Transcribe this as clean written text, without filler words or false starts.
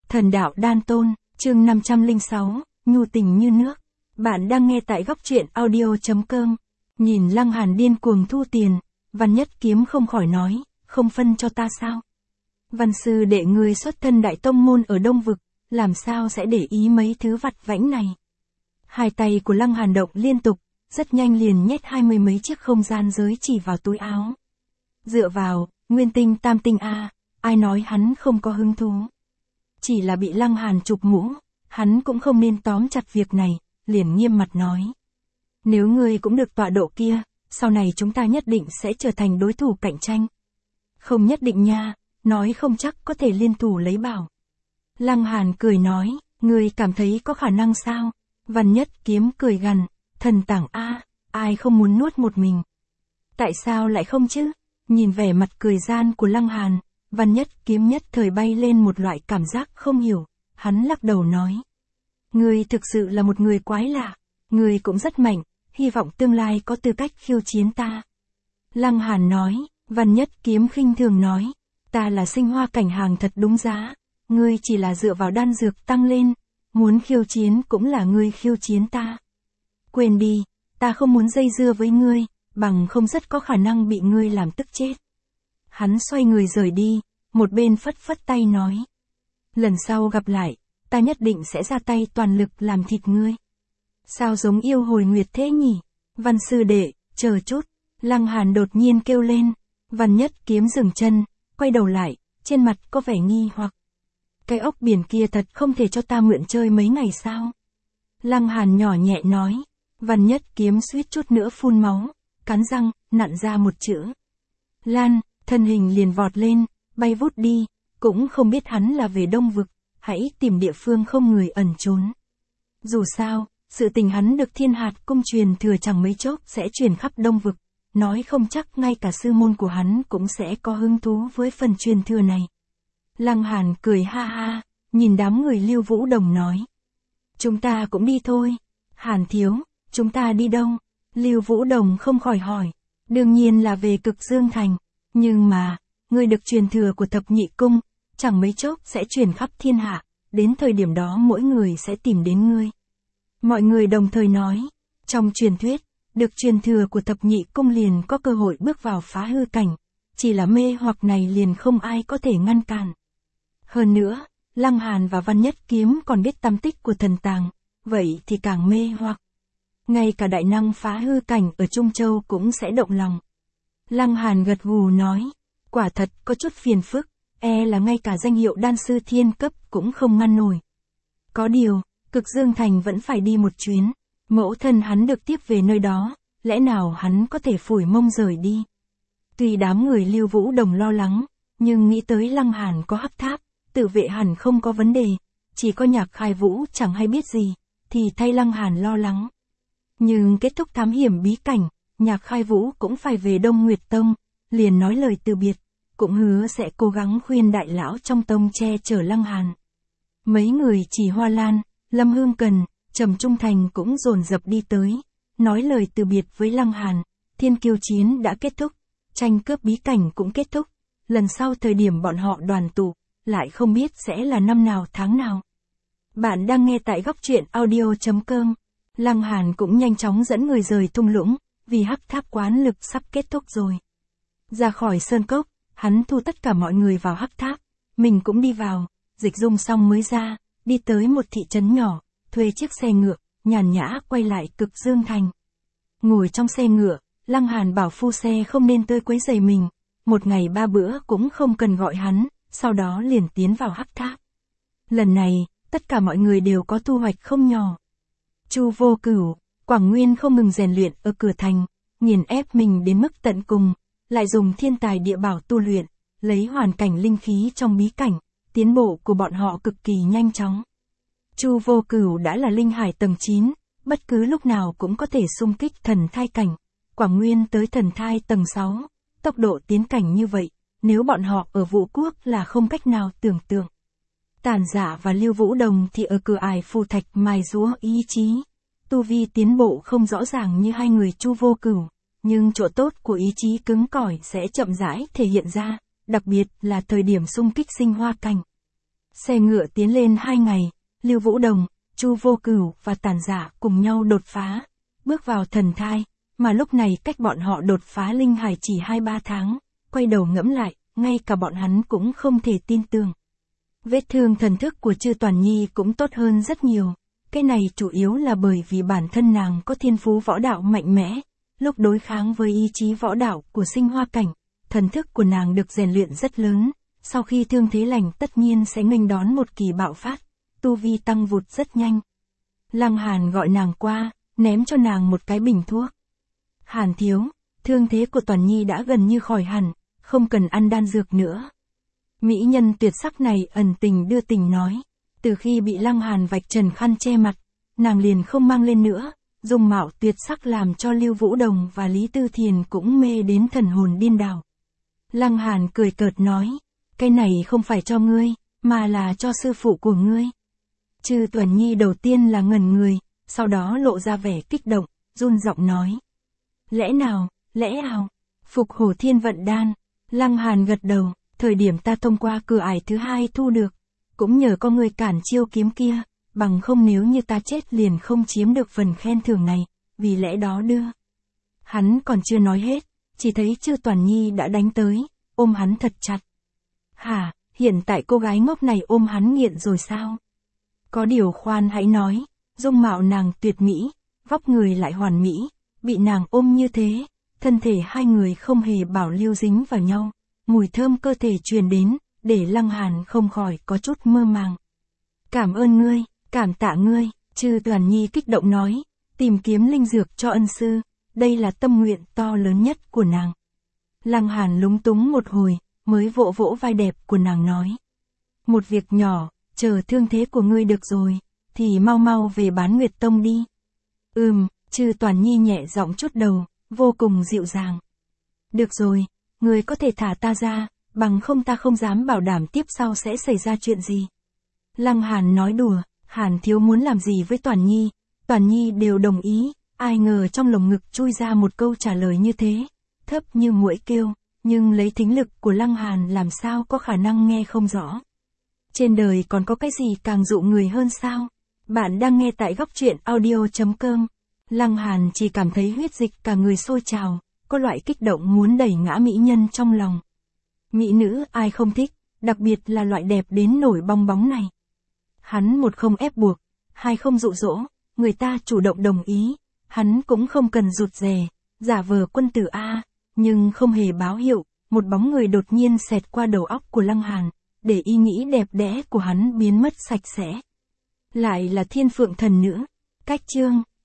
Thần đạo đan tôn, chương 506, nhu tình như nước. Bạn đang nghe tại góc truyện audio.com. Nhìn Lăng Hàn điên cuồng thu tiền, Văn Nhất Kiếm không khỏi nói, không phân cho ta sao? Văn sư đệ người xuất thân đại tông môn ở Đông Vực, làm sao sẽ để ý mấy thứ vặt vãnh này? Hai tay của Lăng Hàn động liên tục, rất nhanh liền nhét 20 mấy chiếc không gian giới chỉ vào túi áo. Dựa vào, nguyên tinh tam tinh A, ai nói hắn không có hứng thú. Chỉ là bị Lăng Hàn chụp mũ, hắn cũng không nên tóm chặt việc này, liền nghiêm mặt nói. Nếu ngươi cũng được tọa độ kia, sau này chúng ta nhất định sẽ trở thành đối thủ cạnh tranh. Không nhất định nha, nói không chắc có thể liên thủ lấy bảo. Lăng Hàn cười nói, ngươi cảm thấy có khả năng sao? Văn Nhất Kiếm cười gằn, thần tảng A, ai không muốn nuốt một mình. Tại sao lại không chứ? Nhìn vẻ mặt cười gian của Lăng Hàn, Văn Nhất Kiếm nhất thời bay lên một loại cảm giác không hiểu, hắn lắc đầu nói. Ngươi thực sự là một người quái lạ, ngươi cũng rất mạnh, hy vọng tương lai có tư cách khiêu chiến ta. Lăng Hàn nói, Văn Nhất Kiếm khinh thường nói, ta là sinh hoa cảnh hàng thật đúng giá, ngươi chỉ là dựa vào đan dược tăng lên, muốn khiêu chiến cũng là ngươi khiêu chiến ta. Quên đi, ta không muốn dây dưa với ngươi, bằng không rất có khả năng bị ngươi làm tức chết. Hắn xoay người rời đi, một bên phất phất tay nói. Lần sau gặp lại, ta nhất định sẽ ra tay toàn lực làm thịt ngươi. Sao giống yêu hồi nguyệt thế nhỉ? Văn sư đệ, chờ chút. Lăng Hàn đột nhiên kêu lên. Văn Nhất Kiếm dừng chân, quay đầu lại, trên mặt có vẻ nghi hoặc. Cái ốc biển kia thật không thể cho ta mượn chơi mấy ngày sao? Lăng Hàn nhỏ nhẹ nói. Văn Nhất Kiếm suýt chút nữa phun máu, cắn răng, nặn ra một chữ. Lan, thân hình liền vọt lên, bay vút đi, cũng không biết hắn là về Đông Vực, hãy tìm địa phương không người ẩn trốn. Dù sao, sự tình hắn được Thiên Hạt Cung truyền thừa chẳng mấy chốc sẽ truyền khắp Đông Vực, nói không chắc ngay cả sư môn của hắn cũng sẽ có hứng thú với phần truyền thừa này. Lăng Hàn cười ha ha, nhìn đám người Lưu Vũ Đồng nói. Chúng ta cũng đi thôi. Hàn thiếu, chúng ta đi đâu? Lưu Vũ Đồng không khỏi hỏi. Đương nhiên là về Cực Dương Thành. Nhưng mà, ngươi được truyền thừa của thập nhị cung, chẳng mấy chốc sẽ truyền khắp thiên hạ, đến thời điểm đó mỗi người sẽ tìm đến ngươi. Mọi người đồng thời nói, trong truyền thuyết, được truyền thừa của thập nhị cung liền có cơ hội bước vào phá hư cảnh, chỉ là mê hoặc này liền không ai có thể ngăn cản. Hơn nữa, Lăng Hàn và Văn Nhất Kiếm còn biết tâm tích của thần tàng, vậy thì càng mê hoặc. Ngay cả đại năng phá hư cảnh ở Trung Châu cũng sẽ động lòng. Lăng Hàn gật gù nói, quả thật có chút phiền phức, là ngay cả danh hiệu đan sư thiên cấp cũng không ngăn nổi. Có điều, Cực Dương Thành vẫn phải đi một chuyến, mẫu thân hắn được tiếp về nơi đó, lẽ nào hắn có thể phủi mông rời đi. Tuy đám người Lưu Vũ Đồng lo lắng, nhưng nghĩ tới Lăng Hàn có hắc tháp, tự vệ hẳn không có vấn đề, chỉ có Nhạc Khai Vũ chẳng hay biết gì, thì thay Lăng Hàn lo lắng. Nhưng kết thúc thám hiểm bí cảnh, Nhạc Khai Vũ cũng phải về Đông Nguyệt Tông, liền nói lời từ biệt, cũng hứa sẽ cố gắng khuyên đại lão trong tông che chở Lăng Hàn. Mấy người Chỉ Hoa Lan, Lâm Hương Cần, Trầm Trung Thành cũng dồn dập đi tới, nói lời từ biệt với Lăng Hàn. Thiên Kiêu chiến đã kết thúc, tranh cướp bí cảnh cũng kết thúc, lần sau thời điểm bọn họ đoàn tụ, lại không biết sẽ là năm nào tháng nào. Bạn đang nghe tại góc truyện audio.com. Lăng Hàn cũng nhanh chóng dẫn người rời thung lũng, vì hắc tháp quán lực sắp kết thúc rồi. Ra khỏi sơn cốc, hắn thu tất cả mọi người vào hắc tháp, mình cũng đi vào, dịch dung xong mới ra, đi tới một thị trấn nhỏ, thuê chiếc xe ngựa, nhàn nhã quay lại Cực Dương Thành. Ngồi trong xe ngựa, Lăng Hàn bảo phu xe không nên tới quấy rầy mình, một ngày 3 bữa cũng không cần gọi hắn, sau đó liền tiến vào hắc tháp. Lần này, tất cả mọi người đều có thu hoạch không nhỏ. Chu Vô Cửu, Quảng Nguyên không ngừng rèn luyện ở cửa thành, nghiền ép mình đến mức tận cùng, lại dùng thiên tài địa bảo tu luyện, lấy hoàn cảnh linh khí trong bí cảnh, tiến bộ của bọn họ cực kỳ nhanh chóng. Chu Vô Cửu đã là linh hải tầng 9, bất cứ lúc nào cũng có thể xung kích thần thai cảnh. Quảng Nguyên tới thần thai tầng 6, tốc độ tiến cảnh như vậy, nếu bọn họ ở Vũ Quốc là không cách nào tưởng tượng. Tàn Dạ và Lưu Vũ Đồng thì ở cửa ải phù thạch mài giũa ý chí. Tu vi tiến bộ không rõ ràng như hai người Chu Vô Cửu, nhưng chỗ tốt của ý chí cứng cỏi sẽ chậm rãi thể hiện ra, đặc biệt là thời điểm xung kích sinh hoa cảnh. Xe ngựa tiến lên 2 ngày, Lưu Vũ Đồng, Chu Vô Cửu và Tản Giả cùng nhau đột phá, bước vào thần thai, mà lúc này cách bọn họ đột phá linh hải chỉ 2-3 tháng, quay đầu ngẫm lại, ngay cả bọn hắn cũng không thể tin tưởng. Vết thương thần thức của Chư Toàn Nhi cũng tốt hơn rất nhiều, cái này chủ yếu là bởi vì bản thân nàng có thiên phú võ đạo mạnh mẽ, lúc đối kháng với ý chí võ đạo của Sinh Hoa Cảnh, thần thức của nàng được rèn luyện rất lớn, sau khi thương thế lành tất nhiên sẽ nghênh đón một kỳ bạo phát, tu vi tăng vụt rất nhanh. Lăng Hàn gọi nàng qua, ném cho nàng một cái bình thuốc. Hàn thiếu, thương thế của Toàn Nhi đã gần như khỏi hẳn, không cần ăn đan dược nữa. Mỹ nhân tuyệt sắc này ẩn tình đưa tình nói, từ khi bị Lăng Hàn vạch trần khăn che mặt, nàng liền không mang lên nữa, dung mạo tuyệt sắc làm cho Lưu Vũ Đồng và Lý Tư Thiền cũng mê đến thần hồn điên đảo. Lăng Hàn cười cợt nói, cái này không phải cho ngươi, mà là cho sư phụ của ngươi. Chư Toàn Nhi đầu tiên là ngẩn người, sau đó lộ ra vẻ kích động, run giọng nói. Lẽ nào, phục hổ thiên vận đan. Lăng Hàn gật đầu, thời điểm ta thông qua cửa ải thứ 2 thu được, cũng nhờ có người cản chiêu kiếm kia, bằng không nếu như ta chết liền không chiếm được phần khen thưởng này, vì lẽ đó đưa. Hắn còn chưa nói hết, chỉ thấy Chư Toàn Nhi đã đánh tới, ôm hắn thật chặt. Hả, hiện tại cô gái ngốc này ôm hắn nghiện rồi sao? Có điều khoan hãy nói, dung mạo nàng tuyệt mỹ, vóc người lại hoàn mỹ, bị nàng ôm như thế, thân thể hai người không hề bảo lưu dính vào nhau, mùi thơm cơ thể truyền đến, để Lăng Hàn không khỏi có chút mơ màng. Cảm ơn ngươi, cảm tạ ngươi, Chư Toàn Nhi kích động nói, tìm kiếm linh dược cho ân sư, đây là tâm nguyện to lớn nhất của nàng. Lăng Hàn lúng túng một hồi, mới vỗ vỗ vai đẹp của nàng nói. Một việc nhỏ, chờ thương thế của ngươi được rồi, thì mau mau về Bán Nguyệt Tông đi. Chư Toàn Nhi nhẹ giọng chút đầu, vô cùng dịu dàng. Được rồi, ngươi có thể thả ta ra, bằng không ta không dám bảo đảm tiếp sau sẽ xảy ra chuyện gì. Lăng Hàn nói đùa, Hàn thiếu muốn làm gì với Toàn Nhi đều đồng ý, ai ngờ trong lồng ngực chui ra một câu trả lời như thế, thấp như muỗi kêu, nhưng lấy thính lực của Lăng Hàn làm sao có khả năng nghe không rõ. Trên đời còn có cái gì càng dụ người hơn sao? Bạn đang nghe tại Góc Truyện Audio.com. Lăng Hàn chỉ cảm thấy huyết dịch cả người sôi trào, có loại kích động muốn đẩy ngã mỹ nhân trong lòng. Mỹ nữ ai không thích, đặc biệt là loại đẹp đến nổi bong bóng này. Hắn một không ép buộc, hai không dụ dỗ, người ta chủ động đồng ý, hắn cũng không cần rụt rè, giả vờ quân tử A, nhưng không hề báo hiệu, một bóng người đột nhiên xẹt qua đầu óc của Lăng Hàn, để ý nghĩ đẹp đẽ của hắn biến mất sạch sẽ. Lại là Thiên Phượng thần nữ. Cách chương